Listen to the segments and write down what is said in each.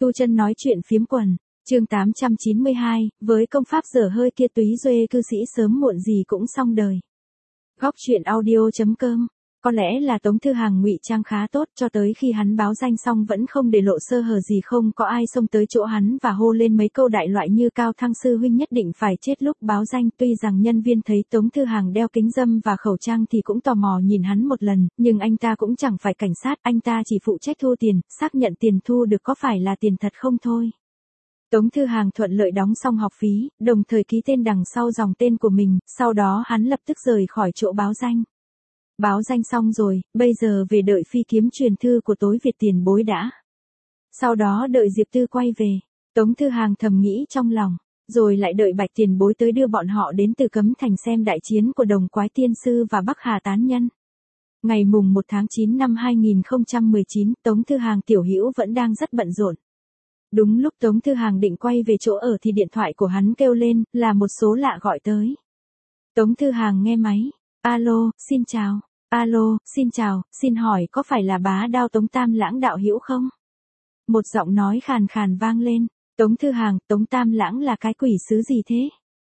Tu Chân nói chuyện phiếm quần, chương 892, với công pháp dở hơi kia túy duê cư sĩ sớm muộn gì cũng xong đời. Góc truyện audio.com. Có lẽ là Tống Thư Hàng ngụy trang khá tốt, cho tới khi hắn báo danh xong vẫn không để lộ sơ hở gì, không có ai xông tới chỗ hắn và hô lên mấy câu đại loại như Cao Thăng sư huynh nhất định phải chết lúc báo danh. Tuy rằng nhân viên thấy Tống Thư Hàng đeo kính râm và khẩu trang thì cũng tò mò nhìn hắn một lần, nhưng anh ta cũng chẳng phải cảnh sát, anh ta chỉ phụ trách thu tiền, xác nhận tiền thu được có phải là tiền thật không thôi. Tống Thư Hàng thuận lợi đóng xong học phí, đồng thời ký tên đằng sau dòng tên của mình, sau đó hắn lập tức rời khỏi chỗ báo danh. Báo danh xong rồi, bây giờ về đợi phi kiếm truyền thư của Tối Việt tiền bối đã. Sau đó đợi Diệp Tư quay về, Tống Thư Hàng thầm nghĩ trong lòng, rồi lại đợi Bạch tiền bối tới đưa bọn họ đến Từ Cấm Thành xem đại chiến của Đồng Quái Tiên Sư và Bắc Hà Tán Nhân. Ngày mùng 1 tháng 9 năm 2019, Tống Thư Hàng tiểu hữu vẫn đang rất bận rộn. Đúng lúc Tống Thư Hàng định quay về chỗ ở thì điện thoại của hắn kêu lên, là một số lạ gọi tới. Tống Thư Hàng nghe máy, alo, xin chào, alo, xin chào, xin hỏi có phải là Bá Đao Tống Tam Lãng đạo hữu không? Một giọng nói khàn khàn vang lên, Tống Thư Hàng, Tống Tam Lãng là cái quỷ sứ gì thế?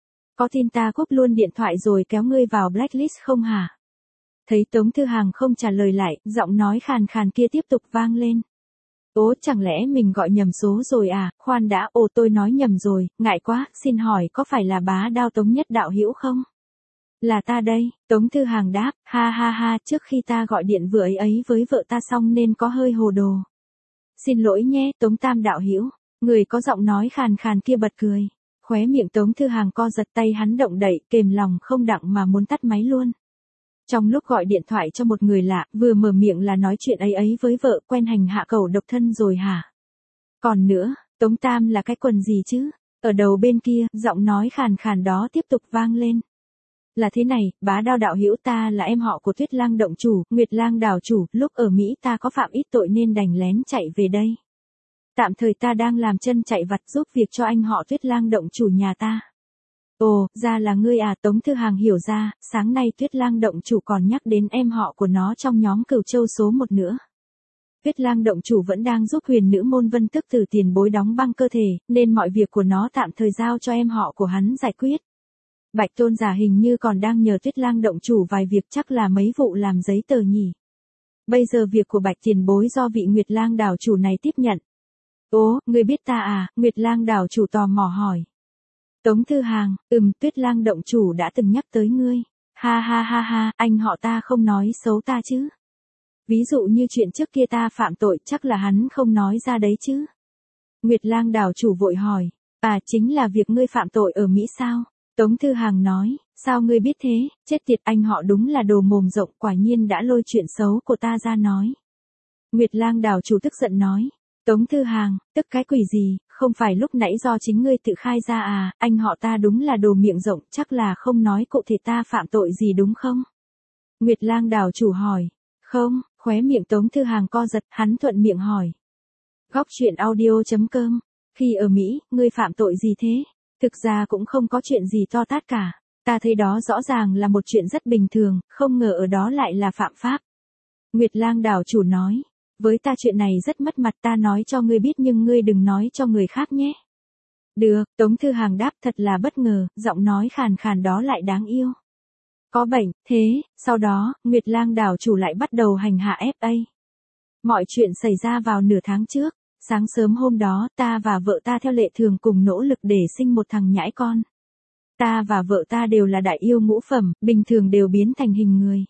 Có tin ta cúp luôn điện thoại rồi kéo ngươi vào blacklist không hả? Thấy Tống Thư Hàng không trả lời lại, giọng nói khàn khàn kia tiếp tục vang lên. Ố, chẳng lẽ mình gọi nhầm số rồi à, khoan đã, tôi nói nhầm rồi, ngại quá, xin hỏi có phải là Bá Đao Tống Nhất đạo hữu không? Là ta đây, Tống Thư Hàng đáp, ha ha ha, trước khi ta gọi điện vừa ấy với vợ ta xong nên có hơi hồ đồ. Xin lỗi nhé, Tống Tam đạo hữu, người có giọng nói khàn khàn kia bật cười. Khóe miệng Tống Thư Hàng co giật, tay hắn động đậy, kềm lòng không đặng mà muốn tắt máy luôn. Trong lúc gọi điện thoại cho một người lạ, vừa mở miệng là nói chuyện ấy với vợ, quen hành hạ cầu độc thân rồi hả? Còn nữa, Tống Tam là cái quần gì chứ? Ở đầu bên kia, giọng nói khàn khàn đó tiếp tục vang lên. Là thế này, Bá Đao đạo hữu, ta là em họ của Tuyết Lang động chủ, Nguyệt Lang đảo chủ, lúc ở Mỹ ta có phạm ít tội nên đành lén chạy về đây. Tạm thời ta đang làm chân chạy vặt giúp việc cho anh họ Tuyết Lang động chủ nhà ta. Ồ, ra là ngươi à, Tống Thư Hàng hiểu ra, sáng nay Tuyết Lang động chủ còn nhắc đến em họ của nó trong nhóm Cửu Châu số 1 nữa. Tuyết Lang động chủ vẫn đang giúp huyền nữ môn Vân Tức Tử tiền bối đóng băng cơ thể, nên mọi việc của nó tạm thời giao cho em họ của hắn giải quyết. Bạch Tôn giả hình như còn đang nhờ Tuyết Lang động chủ vài việc, chắc là mấy vụ làm giấy tờ nhỉ. Bây giờ việc của Bạch tiền bối do vị Nguyệt Lang đảo chủ này tiếp nhận. Ố, ngươi biết ta à, Nguyệt Lang đảo chủ tò mò hỏi. Tống Thư Hàng, Tuyết Lang động chủ đã từng nhắc tới ngươi. Ha ha ha ha, anh họ ta không nói xấu ta chứ. Ví dụ như chuyện trước kia ta phạm tội, chắc là hắn không nói ra đấy chứ. Nguyệt Lang đảo chủ vội hỏi, à, chính là việc ngươi phạm tội ở Mỹ sao? Tống Thư Hàng nói, sao ngươi biết thế, chết tiệt, anh họ đúng là đồ mồm rộng, quả nhiên đã lôi chuyện xấu của ta ra nói. Nguyệt Lang đảo chủ tức giận nói, Tống Thư Hàng, tức cái quỷ gì, không phải lúc nãy do chính ngươi tự khai ra à, anh họ ta đúng là đồ miệng rộng, chắc là không nói cụ thể ta phạm tội gì đúng không? Nguyệt Lang đảo chủ hỏi, không, khóe miệng Tống Thư Hàng co giật, hắn thuận miệng hỏi. Góc truyện audio.com, khi ở Mỹ, ngươi phạm tội gì thế? Thực ra cũng không có chuyện gì to tát cả, ta thấy đó rõ ràng là một chuyện rất bình thường, không ngờ ở đó lại là phạm pháp. Nguyệt Lang đảo chủ nói, với ta chuyện này rất mất mặt, ta nói cho ngươi biết nhưng ngươi đừng nói cho người khác nhé. Được, Tống Thư Hàng đáp, thật là bất ngờ, giọng nói khàn khàn đó lại đáng yêu. Có bệnh, thế, sau đó, Nguyệt Lang đảo chủ lại bắt đầu hành hạ FA. Mọi chuyện xảy ra vào nửa tháng trước. Sáng sớm hôm đó, ta và vợ ta theo lệ thường cùng nỗ lực để sinh một thằng nhãi con. Ta và vợ ta đều là đại yêu ngũ phẩm, bình thường đều biến thành hình người.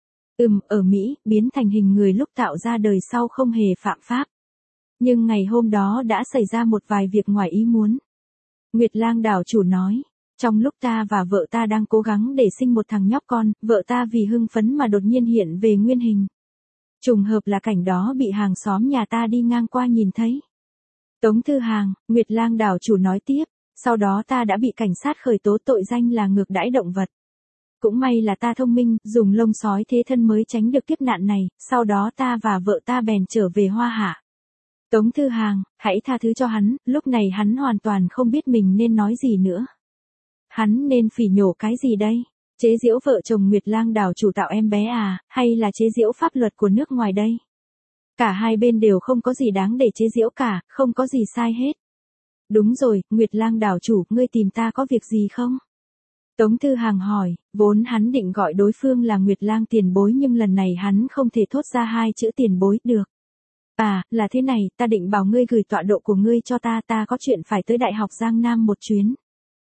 Ở Mỹ, biến thành hình người lúc tạo ra đời sau không hề phạm pháp. Nhưng ngày hôm đó đã xảy ra một vài việc ngoài ý muốn. Nguyệt Lang đảo chủ nói, trong lúc ta và vợ ta đang cố gắng để sinh một thằng nhóc con, vợ ta vì hưng phấn mà đột nhiên hiện về nguyên hình. Trùng hợp là cảnh đó bị hàng xóm nhà ta đi ngang qua nhìn thấy. Tống Thư Hàng, Nguyệt Lang đảo chủ nói tiếp, sau đó ta đã bị cảnh sát khởi tố tội danh là ngược đãi động vật. Cũng may là ta thông minh, dùng lông sói thế thân mới tránh được kiếp nạn này, sau đó ta và vợ ta bèn trở về Hoa Hạ. Tống Thư Hàng, hãy tha thứ cho hắn, lúc này hắn hoàn toàn không biết mình nên nói gì nữa. Hắn nên phỉ nhổ cái gì đây? Chế giễu vợ chồng Nguyệt Lang đảo chủ tạo em bé à, hay là chế giễu pháp luật của nước ngoài đây? Cả hai bên đều không có gì đáng để chế giễu cả, không có gì sai hết. Đúng rồi, Nguyệt Lang đảo chủ, ngươi tìm ta có việc gì không? Tống Thư Hàng hỏi, vốn hắn định gọi đối phương là Nguyệt Lang tiền bối nhưng lần này hắn không thể thốt ra hai chữ tiền bối được. À, là thế này, ta định bảo ngươi gửi tọa độ của ngươi cho ta có chuyện phải tới Đại học Giang Nam một chuyến.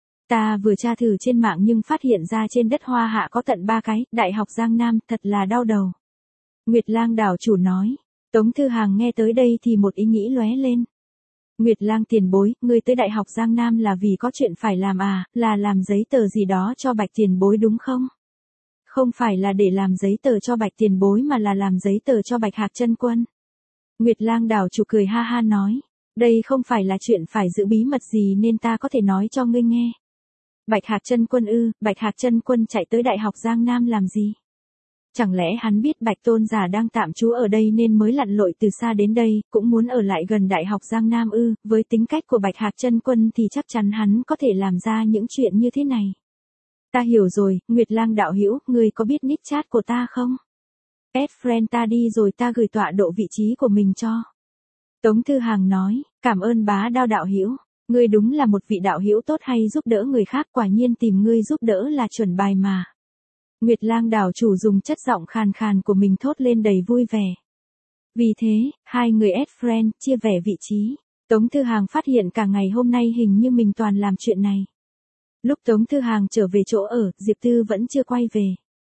Ta vừa tra thử trên mạng nhưng phát hiện ra trên đất Hoa Hạ có tận 3 cái, Đại học Giang Nam, thật là đau đầu. Nguyệt Lang đảo chủ nói, Tống Thư Hàng nghe tới đây thì một ý nghĩ lóe lên. Nguyệt Lang tiền bối, ngươi tới Đại học Giang Nam là vì có chuyện phải làm à, là làm giấy tờ gì đó cho Bạch tiền bối đúng không? Không phải là để làm giấy tờ cho Bạch tiền bối mà là làm giấy tờ cho Bạch Hạc Chân Quân. Nguyệt Lang đảo chủ cười ha ha nói, đây không phải là chuyện phải giữ bí mật gì nên ta có thể nói cho ngươi nghe. Bạch Hạc Chân Quân ư? Bạch Hạc Chân Quân chạy tới Đại học Giang Nam làm gì? Chẳng lẽ hắn biết Bạch Tôn giả đang tạm trú ở đây nên mới lặn lội từ xa đến đây, cũng muốn ở lại gần Đại học Giang Nam ư? Với tính cách của Bạch Hạc Chân Quân thì chắc chắn hắn có thể làm ra những chuyện như thế này. Ta hiểu rồi, Nguyệt Lang đạo hữu, ngươi có biết nick chat của ta không? Add friend ta đi rồi ta gửi tọa độ vị trí của mình cho. Tống Thư Hàng nói, cảm ơn Bá Đao đạo hữu, ngươi đúng là một vị đạo hữu tốt hay giúp đỡ người khác, quả nhiên tìm ngươi giúp đỡ là chuẩn bài mà. Nguyệt Lang đảo chủ dùng chất giọng khàn khàn của mình thốt lên đầy vui vẻ. Vì thế, hai người add friend, chia vẻ vị trí. Tống Thư Hàng phát hiện cả ngày hôm nay hình như mình toàn làm chuyện này. Lúc Tống Thư Hàng trở về chỗ ở, Diệp Tư vẫn chưa quay về.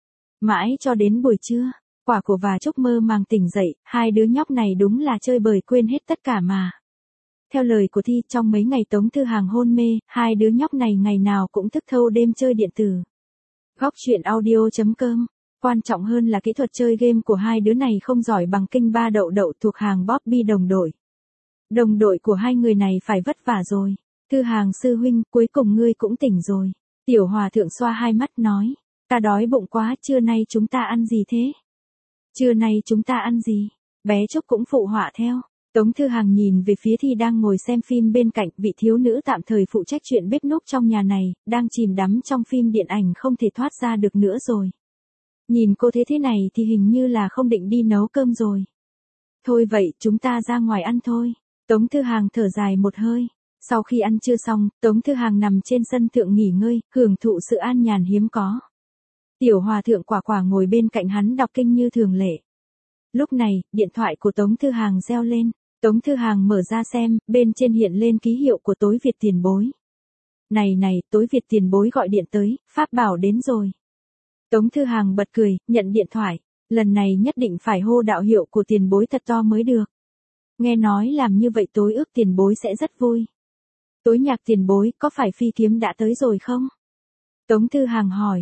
Mãi cho đến buổi trưa, Quả của và Trúc mơ màng tỉnh dậy, hai đứa nhóc này đúng là chơi bời quên hết tất cả mà. Theo lời của Thi, trong mấy ngày Tống Thư Hàng hôn mê, hai đứa nhóc này ngày nào cũng thức thâu đêm chơi điện tử. Góc truyện audio.com. Quan trọng hơn là kỹ thuật chơi game của hai đứa này không giỏi bằng Kinh Ba Đậu Đậu thuộc hàng Bobby đồng đội. Đồng đội của hai người này phải vất vả rồi. Thư Hàng sư huynh, cuối cùng ngươi cũng tỉnh rồi. Tiểu Hòa Thượng xoa hai mắt nói. Ta đói bụng quá, trưa nay chúng ta ăn gì thế? Trưa nay chúng ta ăn gì? Bé Trúc cũng phụ họa theo. Tống Thư Hàng nhìn về phía Thi đang ngồi xem phim bên cạnh, vị thiếu nữ tạm thời phụ trách chuyện bếp núc trong nhà này, đang chìm đắm trong phim điện ảnh không thể thoát ra được nữa rồi. Nhìn cô thế này thì hình như là không định đi nấu cơm rồi. Thôi vậy, chúng ta ra ngoài ăn thôi. Tống Thư Hàng thở dài một hơi. Sau khi ăn trưa xong, Tống Thư Hàng nằm trên sân thượng nghỉ ngơi, hưởng thụ sự an nhàn hiếm có. Tiểu Hòa Thượng Quả Quả ngồi bên cạnh hắn đọc kinh như thường lệ. Lúc này, điện thoại của Tống Thư Hàng reo lên. Tống Thư Hàng mở ra xem, bên trên hiện lên ký hiệu của Tối Việt tiền bối. Này, Tối Việt tiền bối gọi điện tới, Pháp bảo đến rồi. Tống Thư Hàng bật cười, nhận điện thoại. Lần này nhất định phải hô đạo hiệu của tiền bối thật to mới được. Nghe nói làm như vậy Tối Ước tiền bối sẽ rất vui. Tối Nhạc tiền bối, có phải Phi Kiếm đã tới rồi không? Tống Thư Hàng hỏi,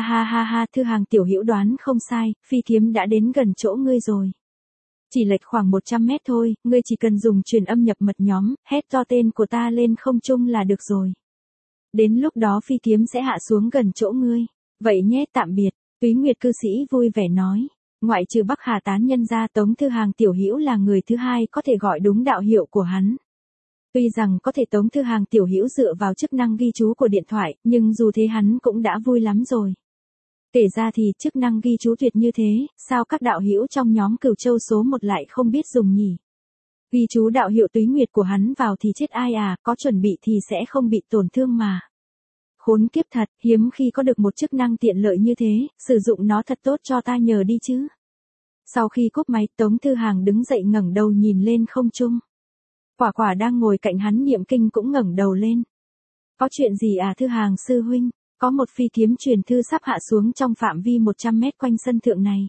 ha, Thư Hàng tiểu hữu đoán không sai, Phi Kiếm đã đến gần chỗ ngươi rồi. Chỉ lệch khoảng 100 mét thôi, ngươi chỉ cần dùng truyền âm nhập mật nhóm, hét to tên của ta lên không trung là được rồi. Đến lúc đó Phi Kiếm sẽ hạ xuống gần chỗ ngươi. Vậy nhé, tạm biệt. Túy Nguyệt cư sĩ vui vẻ nói. Ngoại trừ Bắc Hà tán nhân ra, Tống Thư Hàng tiểu hữu là người thứ hai có thể gọi đúng đạo hiệu của hắn. Tuy rằng có thể Tống Thư Hàng tiểu hữu dựa vào chức năng ghi chú của điện thoại, nhưng dù thế hắn cũng đã vui lắm rồi. Kể ra thì chức năng ghi chú tuyệt như thế, sao các đạo hữu trong nhóm Cửu Châu số 1 lại không biết dùng nhỉ? Ghi chú đạo hiệu Túy Nguyệt của hắn vào thì chết ai à, có chuẩn bị thì sẽ không bị tổn thương mà. Khốn kiếp thật, hiếm khi có được một chức năng tiện lợi như thế, sử dụng nó thật tốt cho ta nhờ đi chứ. Sau khi cúp máy, Tống Thư Hàng đứng dậy ngẩng đầu nhìn lên không trung. Quả Quả đang ngồi cạnh hắn niệm kinh cũng ngẩng đầu lên. Có chuyện gì à Thư Hàng sư huynh? Có một phi kiếm truyền thư sắp hạ xuống trong phạm vi 100 mét quanh sân thượng này.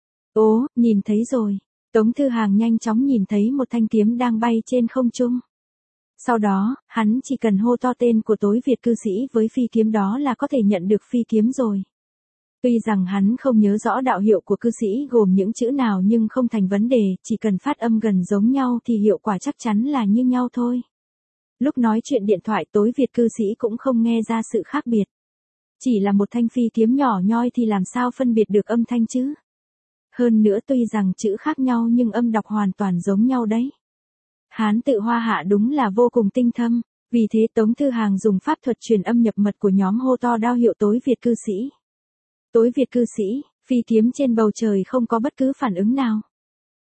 Ố, nhìn thấy rồi. Tống Thư Hàng nhanh chóng nhìn thấy một thanh kiếm đang bay trên không trung. Sau đó, hắn chỉ cần hô to tên của Tối Việt cư sĩ với phi kiếm đó là có thể nhận được phi kiếm rồi. Tuy rằng hắn không nhớ rõ đạo hiệu của cư sĩ gồm những chữ nào nhưng không thành vấn đề, chỉ cần phát âm gần giống nhau thì hiệu quả chắc chắn là như nhau thôi. Lúc nói chuyện điện thoại Tối Việt cư sĩ cũng không nghe ra sự khác biệt. Chỉ là một thanh phi kiếm nhỏ nhoi thì làm sao phân biệt được âm thanh chứ? Hơn nữa tuy rằng chữ khác nhau nhưng âm đọc hoàn toàn giống nhau đấy. Hán tự Hoa Hạ đúng là vô cùng tinh thâm, vì thế Tống Thư Hàng dùng pháp thuật truyền âm nhập mật của nhóm hô to đao hiệu Tối Việt cư sĩ. Tối Việt cư sĩ, phi kiếm trên bầu trời không có bất cứ phản ứng nào.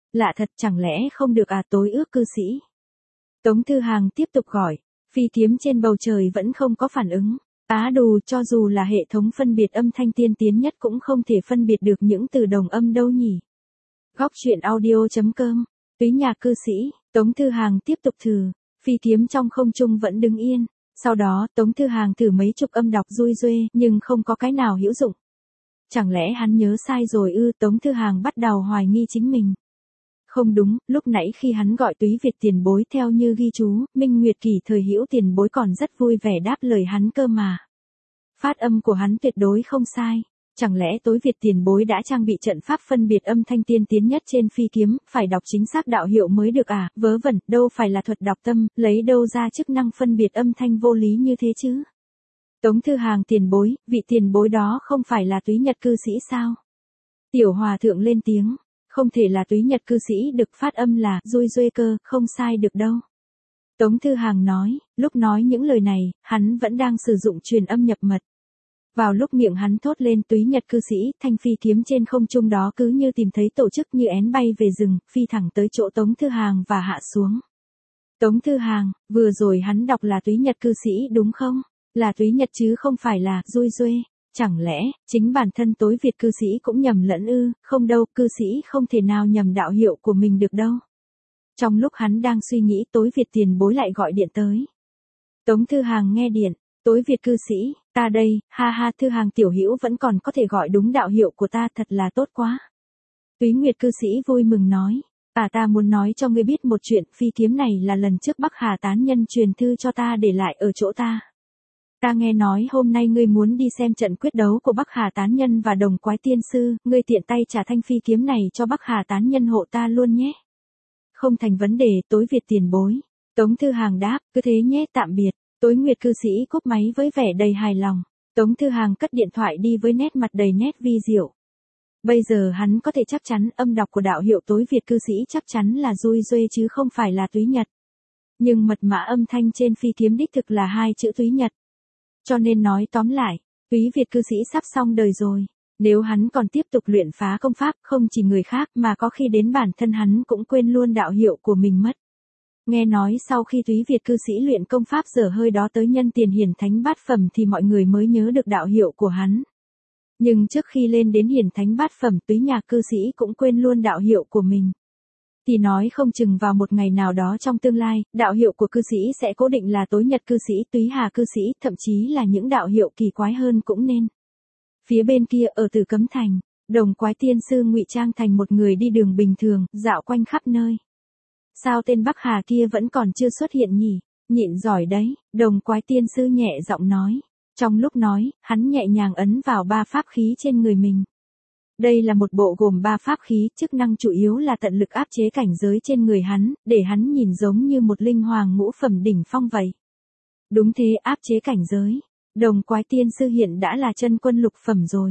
Lạ thật, chẳng lẽ không được à tối ước cư sĩ? Tống Thư Hàng tiếp tục gọi, phi kiếm trên bầu trời vẫn không có phản ứng. Á đù, cho dù là hệ thống phân biệt âm thanh tiên tiến nhất cũng không thể phân biệt được những từ đồng âm đâu nhỉ. Góc truyện audio.com, Túy Nhạc cư sĩ, Tống Thư Hàng tiếp tục thử, phi kiếm trong không trung vẫn đứng yên. Sau đó, Tống Thư Hàng thử mấy chục âm đọc rui ruê, nhưng không có cái nào hữu dụng. Chẳng lẽ hắn nhớ sai rồi ư? Tống Thư Hàng bắt đầu hoài nghi chính mình. Không đúng, lúc nãy khi hắn gọi Túy Việt tiền bối theo như ghi chú, Minh Nguyệt Kỳ thời hữu tiền bối còn rất vui vẻ đáp lời hắn cơ mà. Phát âm của hắn tuyệt đối không sai. Chẳng lẽ Tối Việt tiền bối đã trang bị trận pháp phân biệt âm thanh tiên tiến nhất trên phi kiếm, phải đọc chính xác đạo hiệu mới được à? Vớ vẩn, đâu phải là thuật đọc tâm, lấy đâu ra chức năng phân biệt âm thanh vô lý như thế chứ? Tống Thư Hàng tiền bối, vị tiền bối đó không phải là Túy Nhật cư sĩ sao? Tiểu Hòa thượng lên tiếng, không thể là Túy Nhật cư sĩ được, phát âm là rui ruê cơ, không sai được đâu. Tống Thư Hàng nói, lúc nói những lời này, hắn vẫn đang sử dụng truyền âm nhập mật. Vào lúc miệng hắn thốt lên Túy Nhật cư sĩ, thanh phi kiếm trên không trung đó cứ như tìm thấy tổ chức như én bay về rừng, phi thẳng tới chỗ Tống Thư Hàng và hạ xuống. Tống Thư Hàng, vừa rồi hắn đọc là Túy Nhật cư sĩ đúng không? Là Túy Nhật chứ không phải là rui ruê. Chẳng lẽ, chính bản thân Tối Việt cư sĩ cũng nhầm lẫn ư? Không đâu, cư sĩ không thể nào nhầm đạo hiệu của mình được đâu. Trong lúc hắn đang suy nghĩ, Tối Việt tiền bối lại gọi điện tới. Tống Thư Hàng nghe điện, Tối Việt cư sĩ, ta đây, ha ha, Thư Hàng tiểu hữu vẫn còn có thể gọi đúng đạo hiệu của ta, thật là tốt quá. Túy Nguyệt cư sĩ vui mừng nói, ta muốn nói cho ngươi biết một chuyện, phi kiếm này là lần trước Bắc Hà tán nhân truyền thư cho ta để lại ở chỗ ta. Ta nghe nói hôm nay ngươi muốn đi xem trận quyết đấu của Bắc Hà tán nhân và Đồng Quái tiên sư, ngươi tiện tay trả thanh phi kiếm này cho Bắc Hà tán nhân hộ ta luôn nhé. Không thành vấn đề, Tối Việt tiền bối. Tống Thư Hàng đáp, cứ thế nhé, tạm biệt. Tối Nguyệt cư sĩ cúp máy với vẻ đầy hài lòng. Tống Thư Hàng cất điện thoại đi với nét mặt đầy nét vi diệu. Bây giờ hắn có thể chắc chắn âm đọc của đạo hiệu Tối Việt cư sĩ chắc chắn là rui ruê chứ không phải là Túy Nhật. Nhưng mật mã âm thanh trên phi kiếm đích thực là hai chữ Túy Nhật. Cho nên nói tóm lại, Túy Việt cư sĩ sắp xong đời rồi. Nếu hắn còn tiếp tục luyện phá công pháp, không chỉ người khác mà có khi đến bản thân hắn cũng quên luôn đạo hiệu của mình mất. Nghe nói sau khi Túy Việt cư sĩ luyện công pháp dở hơi đó tới nhân tiền hiển thánh bát phẩm thì mọi người mới nhớ được đạo hiệu của hắn. Nhưng trước khi lên đến hiển thánh bát phẩm, Túy Nhạc cư sĩ cũng quên luôn đạo hiệu của mình. Thì nói không chừng vào một ngày nào đó trong tương lai, đạo hiệu của cư sĩ sẽ cố định là Tối Nhật cư sĩ, Túy Hà cư sĩ, thậm chí là những đạo hiệu kỳ quái hơn cũng nên. Phía bên kia ở Tử Cấm Thành, Đồng Quái tiên sư ngụy trang thành một người đi đường bình thường, dạo quanh khắp nơi. Sao tên Bắc Hà kia vẫn còn chưa xuất hiện nhỉ? Nhịn giỏi đấy, Đồng Quái tiên sư nhẹ giọng nói. Trong lúc nói, hắn nhẹ nhàng ấn vào 3 pháp khí trên người mình. Đây là một bộ gồm 3 pháp khí, chức năng chủ yếu là tận lực áp chế cảnh giới trên người hắn, để hắn nhìn giống như một linh hoàng ngũ phẩm đỉnh phong vậy. Đúng thế, áp chế cảnh giới. Đồng Quái tiên sư hiện đã là chân quân lục phẩm rồi.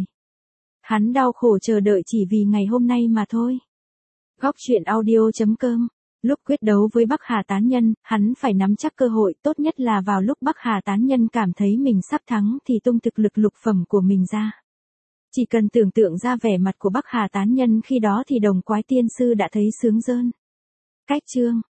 Hắn đau khổ chờ đợi chỉ vì ngày hôm nay mà thôi. Góc truyện audio.com. Lúc quyết đấu với Bắc Hà tán nhân, hắn phải nắm chắc cơ hội, tốt nhất là vào lúc Bắc Hà tán nhân cảm thấy mình sắp thắng thì tung thực lực lục phẩm của mình ra. Chỉ cần tưởng tượng ra vẻ mặt của Bắc Hà tán nhân khi đó thì Đồng Quái tiên sư đã thấy sướng rơn. Cách chương